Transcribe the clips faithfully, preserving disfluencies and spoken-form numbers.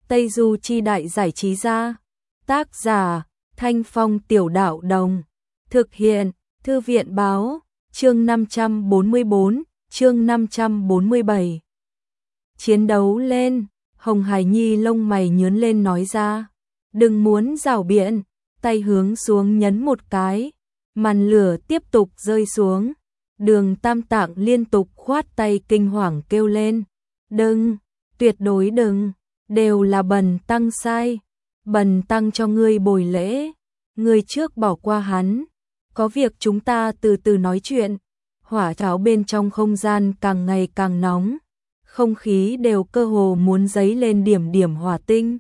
Tây Du Chi Đại Giải Trí Gia. Tác giả Thanh Phong Tiểu Đạo Đồng. Thực hiện Thư viện Báo. Chương năm trăm bốn mươi bốn, chương năm trăm bốn mươi bảy. Chiến đấu lên, Hồng Hải Nhi lông mày nhướng lên nói ra. Đừng muốn rảo biện, tay hướng xuống nhấn một cái. Màn lửa tiếp tục rơi xuống. Đường Tam Tạng liên tục khoát tay kinh hoàng kêu lên. Đừng, tuyệt đối đừng, đều là Bần Tăng sai. Bần Tăng cho ngươi bồi lễ, ngươi trước bỏ qua hắn. Có việc chúng ta từ từ nói chuyện. Hỏa cháo bên trong không gian càng ngày càng nóng. Không khí đều cơ hồ muốn dấy lên điểm điểm hỏa tinh.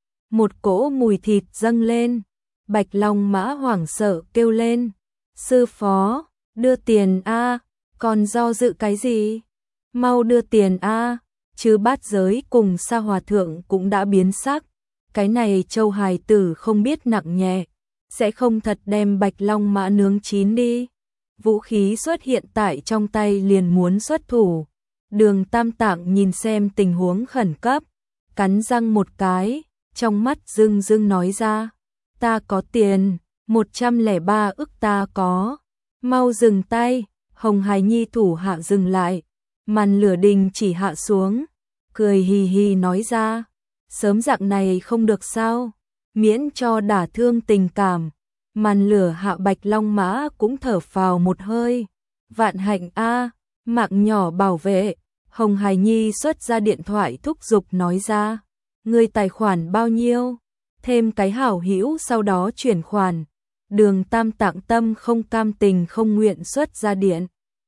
Một cỗ mùi thịt dâng lên. Bạch Long Mã hoảng sợ kêu lên. Sư phó, đưa tiền a, còn do dự cái gì? Mau đưa tiền a, chứ Bát Giới cùng Sa Hòa Thượng cũng đã biến sắc. Cái này Châu hài tử không biết nặng nhẹ, sẽ không thật đem Bạch Long Mã nướng chín đi. Vũ khí xuất hiện tại trong tay liền muốn xuất thủ. Đường Tam Tạng nhìn xem tình huống khẩn cấp, cắn răng một cái, trong mắt rưng rưng nói ra. Ta có tiền, một trăm lẻ ba ức ta có. Mau dừng tay, Hồng Hải Nhi thủ hạ dừng lại. Màn lửa đình chỉ hạ xuống, cười hì hì nói ra. Sớm dạng này không được sao, miễn cho đả thương tình cảm. Màn lửa hạ Bạch Long Mã cũng thở phào một hơi. Vạn hạnh a, mạng nhỏ bảo vệ. Hồng Hải Nhi xuất ra điện thoại thúc giục nói ra. Người tài khoản bao nhiêu? Thêm cái hảo hữu sau đó chuyển khoản. Đường Tam Tạng tâm không cam tình không nguyện xuất ra điện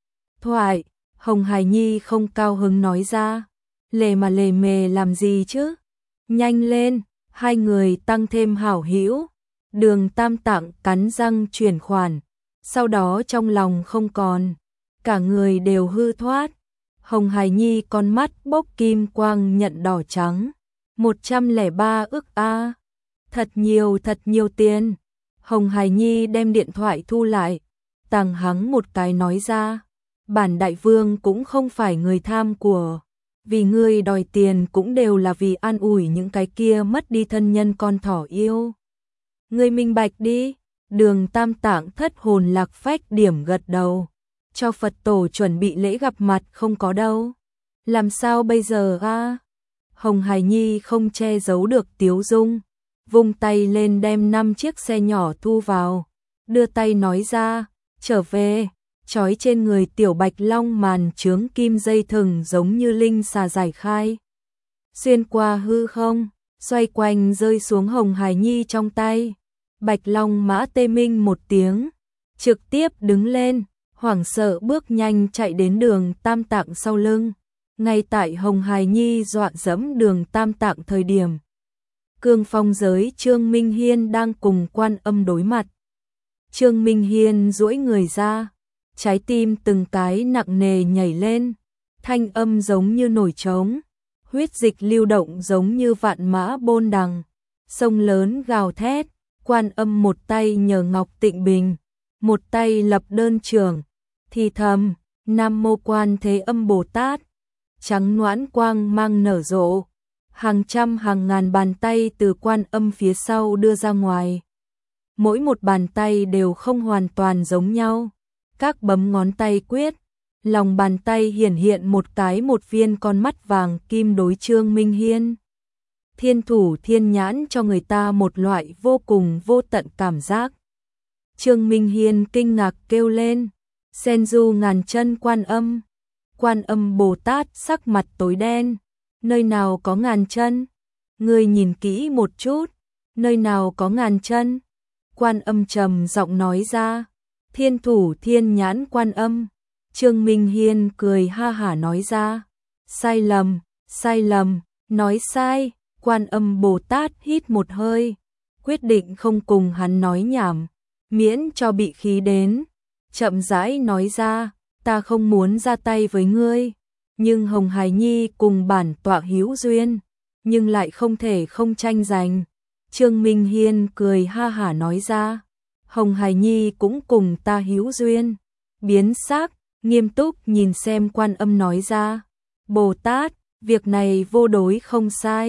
thoại. Hồng Hải Nhi không cao hứng nói ra. Lề mà lề mề làm gì chứ? Nhanh lên, hai người tăng thêm hảo hữu. Đường Tam Tạng cắn răng chuyển khoản. Sau đó trong lòng không còn, cả người đều hư thoát. Hồng Hải Nhi con mắt bốc kim quang nhận đỏ trắng. một trăm lẻ ba ức a, thật nhiều thật nhiều tiền. Hồng Hải Nhi đem điện thoại thu lại, tàng hắng một cái nói ra. Bản đại vương cũng không phải người tham của. Vì ngươi đòi tiền cũng đều là vì an ủi những cái kia mất đi thân nhân con thỏ yêu. Ngươi minh bạch đi. Đường Tam Tạng thất hồn lạc phách điểm gật đầu. Cho Phật tổ chuẩn bị lễ gặp mặt không có đâu. Làm sao bây giờ a? Hồng Hải Nhi không che giấu được tiếu dung, vung tay lên đem năm chiếc xe nhỏ thu vào, đưa tay nói ra, trở về. Trói trên người tiểu Bạch Long màn chướng kim dây thừng giống như linh xà giải khai. Xuyên qua hư không, xoay quanh rơi xuống Hồng Hải Nhi trong tay. Bạch Long Mã tê minh một tiếng, trực tiếp đứng lên, hoảng sợ bước nhanh chạy đến đường Tam Tạng sau lưng. Ngay tại Hồng Hải Nhi dọa dẫm đường Tam Tạng thời điểm, Cương Phong giới Trương Minh Hiên đang cùng Quan Âm đối mặt. Trương Minh Hiên duỗi người ra, trái tim từng cái nặng nề nhảy lên, thanh âm giống như nổi trống, huyết dịch lưu động giống như vạn mã bôn đằng, sông lớn gào thét. Quan Âm một tay nhờ Ngọc Tịnh Bình, một tay lập đơn trưởng, thì thầm, Nam Mô Quan Thế Âm Bồ Tát. Trắng noãn quang mang nở rộ, hàng trăm hàng ngàn bàn tay từ Quan Âm phía sau đưa ra ngoài. Mỗi một bàn tay đều không hoàn toàn giống nhau. Các bấm ngón tay quyết, lòng bàn tay hiển hiện một cái một viên con mắt vàng kim đối Trương Minh Hiên. Thiên thủ thiên nhãn cho người ta một loại vô cùng vô tận cảm giác. Trương Minh Hiên kinh ngạc kêu lên, sen du ngàn chân Quan Âm. Quan Âm Bồ Tát sắc mặt tối đen, nơi nào có ngàn chân? Ngươi nhìn kỹ một chút, nơi nào có ngàn chân? Quan Âm trầm giọng nói ra, thiên thủ thiên nhãn Quan Âm. Trương Minh Hiên cười ha hả nói ra, sai lầm, sai lầm, nói sai. Quan Âm Bồ Tát hít một hơi, quyết định không cùng hắn nói nhảm, miễn cho bị khí đến. Chậm rãi nói ra, ta không muốn ra tay với ngươi, nhưng Hồng Hải Nhi cùng bản tọa hữu duyên, nhưng lại không thể không tranh giành. Trương Minh Hiên cười ha hả nói ra, Hồng Hải Nhi cũng cùng ta hữu duyên. Biến sắc, nghiêm túc nhìn xem Quan Âm nói ra, Bồ Tát, việc này vô đối không sai.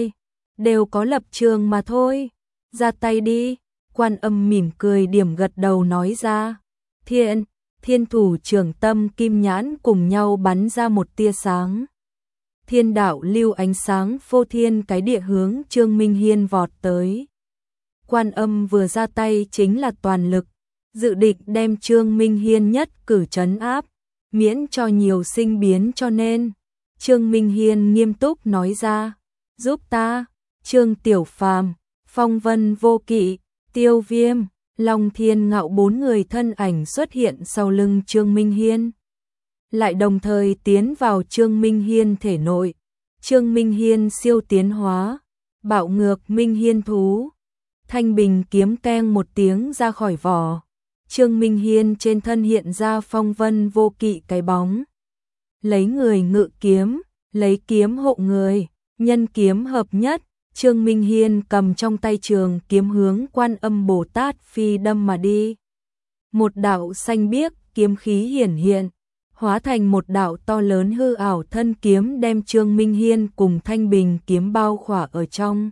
đều có lập trường mà thôi. Ra tay đi, Quan Âm mỉm cười điểm gật đầu nói ra. Thiên, thiên thủ trưởng tâm kim nhãn cùng nhau bắn ra một tia sáng. Thiên đạo lưu ánh sáng phô thiên cái địa hướng Trương Minh Hiên vọt tới. Quan Âm vừa ra tay chính là toàn lực, dự định đem Trương Minh Hiên nhất cử trấn áp, miễn cho nhiều sinh biến cho nên. Trương Minh Hiên nghiêm túc nói ra, giúp ta, Trương Tiểu Phàm, Phong Vân Vô Kỵ, Tiêu Viêm, Long Thiên Ngạo bốn người thân ảnh xuất hiện sau lưng Trương Minh Hiên. Lại đồng thời tiến vào Trương Minh Hiên thể nội. Trương Minh Hiên siêu tiến hóa, bạo ngược Minh Hiên thú. Thanh bình kiếm keng một tiếng ra khỏi vỏ. Trương Minh Hiên trên thân hiện ra Phong Vân Vô Kỵ cái bóng. Lấy người ngự kiếm, lấy kiếm hộ người, nhân kiếm hợp nhất. Trương Minh Hiên cầm trong tay trường kiếm hướng Quan Âm Bồ Tát phi đâm mà đi. Một đạo xanh biếc kiếm khí hiển hiện, hóa thành một đạo to lớn hư ảo thân kiếm đem Trương Minh Hiên cùng thanh bình kiếm bao khỏa ở trong.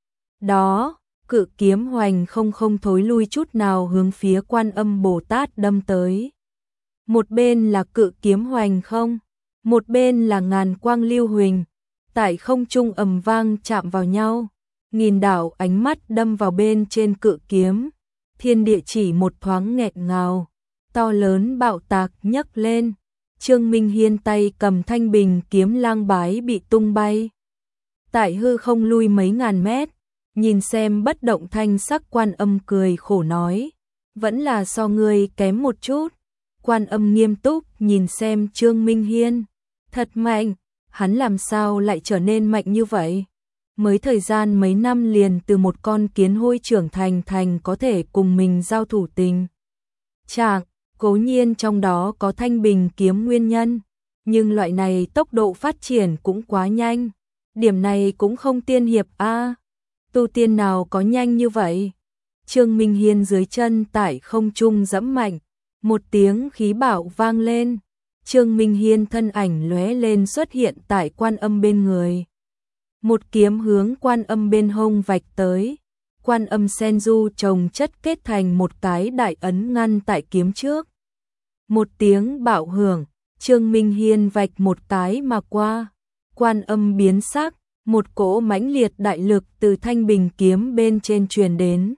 Đó, cự kiếm hoành không không thối lui chút nào hướng phía Quan Âm Bồ Tát đâm tới. Một bên là cự kiếm hoành không, một bên là ngàn quang lưu huỳnh, tại không trung ầm vang chạm vào nhau. Nghìn đạo ánh mắt đâm vào bên trên cự kiếm, thiên địa chỉ một thoáng nghẹt ngào, to lớn bạo tạc nhấc lên. Trương Minh Hiên tay cầm thanh bình kiếm lang bái bị tung bay. Tại hư không lui mấy ngàn mét, nhìn xem bất động thanh sắc Quan Âm cười khổ nói, vẫn là so ngươi kém một chút. Quan Âm nghiêm túc nhìn xem Trương Minh Hiên, thật mạnh, hắn làm sao lại trở nên mạnh như vậy? Mới thời gian mấy năm liền từ một con kiến hôi trưởng thành thành có thể cùng mình giao thủ tình trạng. Cố nhiên trong đó có thanh bình kiếm nguyên nhân, nhưng loại này tốc độ phát triển cũng quá nhanh. Điểm này cũng không tiên hiệp a. À, tu tiên nào có nhanh như vậy? Trương Minh Hiên dưới chân tại không trung giẫm mạnh, một tiếng khí bạo vang lên. Trương Minh Hiên thân ảnh lóe lên xuất hiện tại Quan Âm bên người. Một kiếm hướng Quan Âm bên hông vạch tới. Quan Âm sen du chồng chất kết thành một cái đại ấn ngăn tại kiếm trước. Một tiếng bạo hưởng, Trương Minh Hiên vạch một cái mà qua. Quan Âm biến sắc, một cỗ mãnh liệt đại lực từ thanh bình kiếm bên trên truyền đến.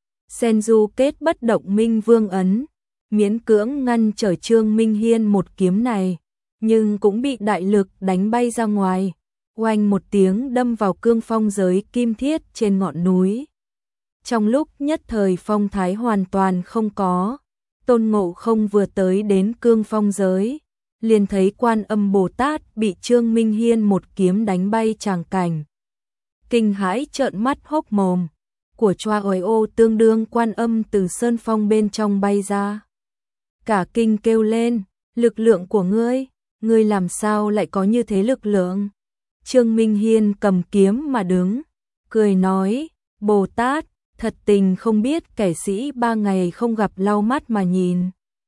Sen du kết bất động minh vương ấn, miễn cưỡng ngăn trở Trương Minh Hiên một kiếm này, nhưng cũng bị đại lực đánh bay ra ngoài. Oanh một tiếng đâm vào cương phong giới kim thiết trên ngọn núi. Trong lúc nhất thời phong thái hoàn toàn không có, Tôn Ngộ Không vừa tới đến cương phong giới, liền thấy Quan Âm Bồ Tát bị Trương Minh Hiên một kiếm đánh bay tràng cảnh. Kinh hãi trợn mắt hốc mồm, của choa oai ô tương đương Quan Âm từ sơn phong bên trong bay ra. Cả kinh kêu lên, lực lượng của ngươi, ngươi làm sao lại có như thế lực lượng? Trương Minh Hiên cầm kiếm mà đứng, cười nói, Bồ Tát, thật tình không biết kẻ sĩ ba ngày không gặp lau mắt mà nhìn.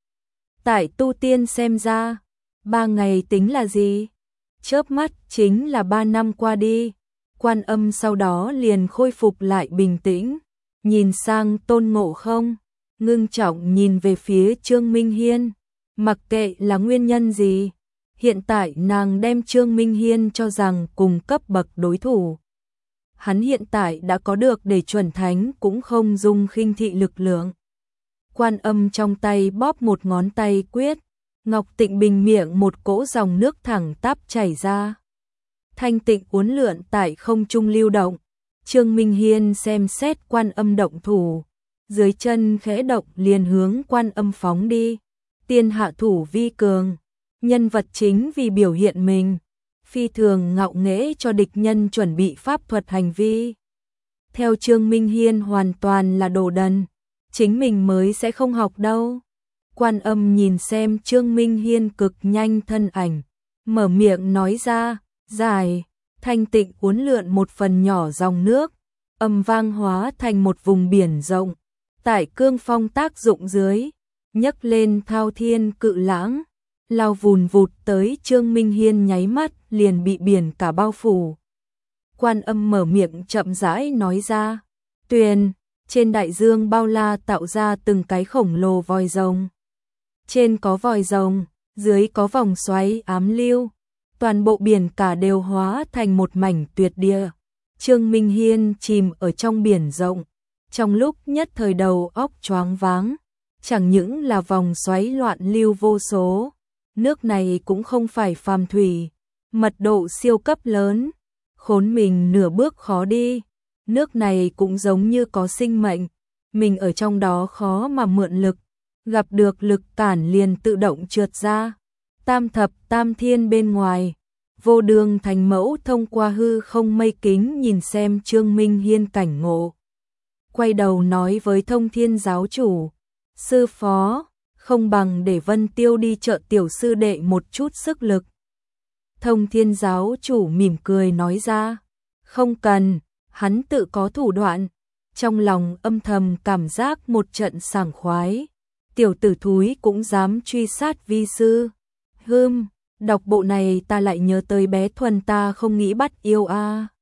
Tại tu tiên xem ra, ba ngày tính là gì? Chớp mắt chính là ba năm qua đi. Quan Âm sau đó liền khôi phục lại bình tĩnh, nhìn sang Tôn Ngộ Không, ngưng trọng nhìn về phía Trương Minh Hiên, mặc kệ là nguyên nhân gì. Hiện tại nàng đem Trương Minh Hiên cho rằng cùng cấp bậc đối thủ. Hắn hiện tại đã có được để chuẩn thánh cũng không dung khinh thị lực lượng. Quan Âm trong tay bóp một ngón tay quyết, Ngọc Tịnh Bình miệng một cỗ dòng nước thẳng tắp chảy ra. Thanh tịnh uốn lượn tại không trung lưu động. Trương Minh Hiên xem xét Quan Âm động thủ, dưới chân khẽ động liền hướng Quan Âm phóng đi. Tiên hạ thủ vi cường, nhân vật chính vì biểu hiện mình, phi thường ngạo nghễ cho địch nhân chuẩn bị pháp thuật hành vi. Theo Trương Minh Hiên hoàn toàn là đồ đần, chính mình mới sẽ không học đâu. Quan Âm nhìn xem Trương Minh Hiên cực nhanh thân ảnh, mở miệng nói ra, dài, thanh tịnh uốn lượn một phần nhỏ dòng nước, âm vang hóa thành một vùng biển rộng, tại cương phong tác dụng dưới, nhấc lên thao thiên cự lãng, lao vùn vụt tới Trương Minh Hiên nháy mắt liền bị biển cả bao phủ. Quan Âm mở miệng chậm rãi nói ra. Tuyền, trên đại dương bao la tạo ra từng cái khổng lồ vòi rồng. Trên có vòi rồng, dưới có vòng xoáy ám lưu. Toàn bộ biển cả đều hóa thành một mảnh tuyệt địa. Trương Minh Hiên chìm ở trong biển rộng. Trong lúc nhất thời đầu óc choáng váng. Chẳng những là vòng xoáy loạn lưu vô số. Nước này cũng không phải phàm thủy. Mật độ siêu cấp lớn. Khốn mình nửa bước khó đi. Nước này cũng giống như có sinh mệnh. Mình ở trong đó khó mà mượn lực. Gặp được lực cản liền tự động trượt ra. Tam thập tam thiên bên ngoài. Vô Đường Thành Mẫu thông qua hư không mây kính nhìn xem Trương Minh Hiên cảnh ngộ. Quay đầu nói với Thông Thiên giáo chủ. Sư phó, không bằng để Vân Tiêu đi trợ tiểu sư đệ một chút sức lực. Thông Thiên giáo chủ mỉm cười nói ra. Không cần, hắn tự có thủ đoạn. Trong lòng âm thầm cảm giác một trận sảng khoái. Tiểu tử thúi cũng dám truy sát vi sư. Hưm, đọc bộ này ta lại nhớ tới bé Thuần ta không nghĩ bắt yêu a. À.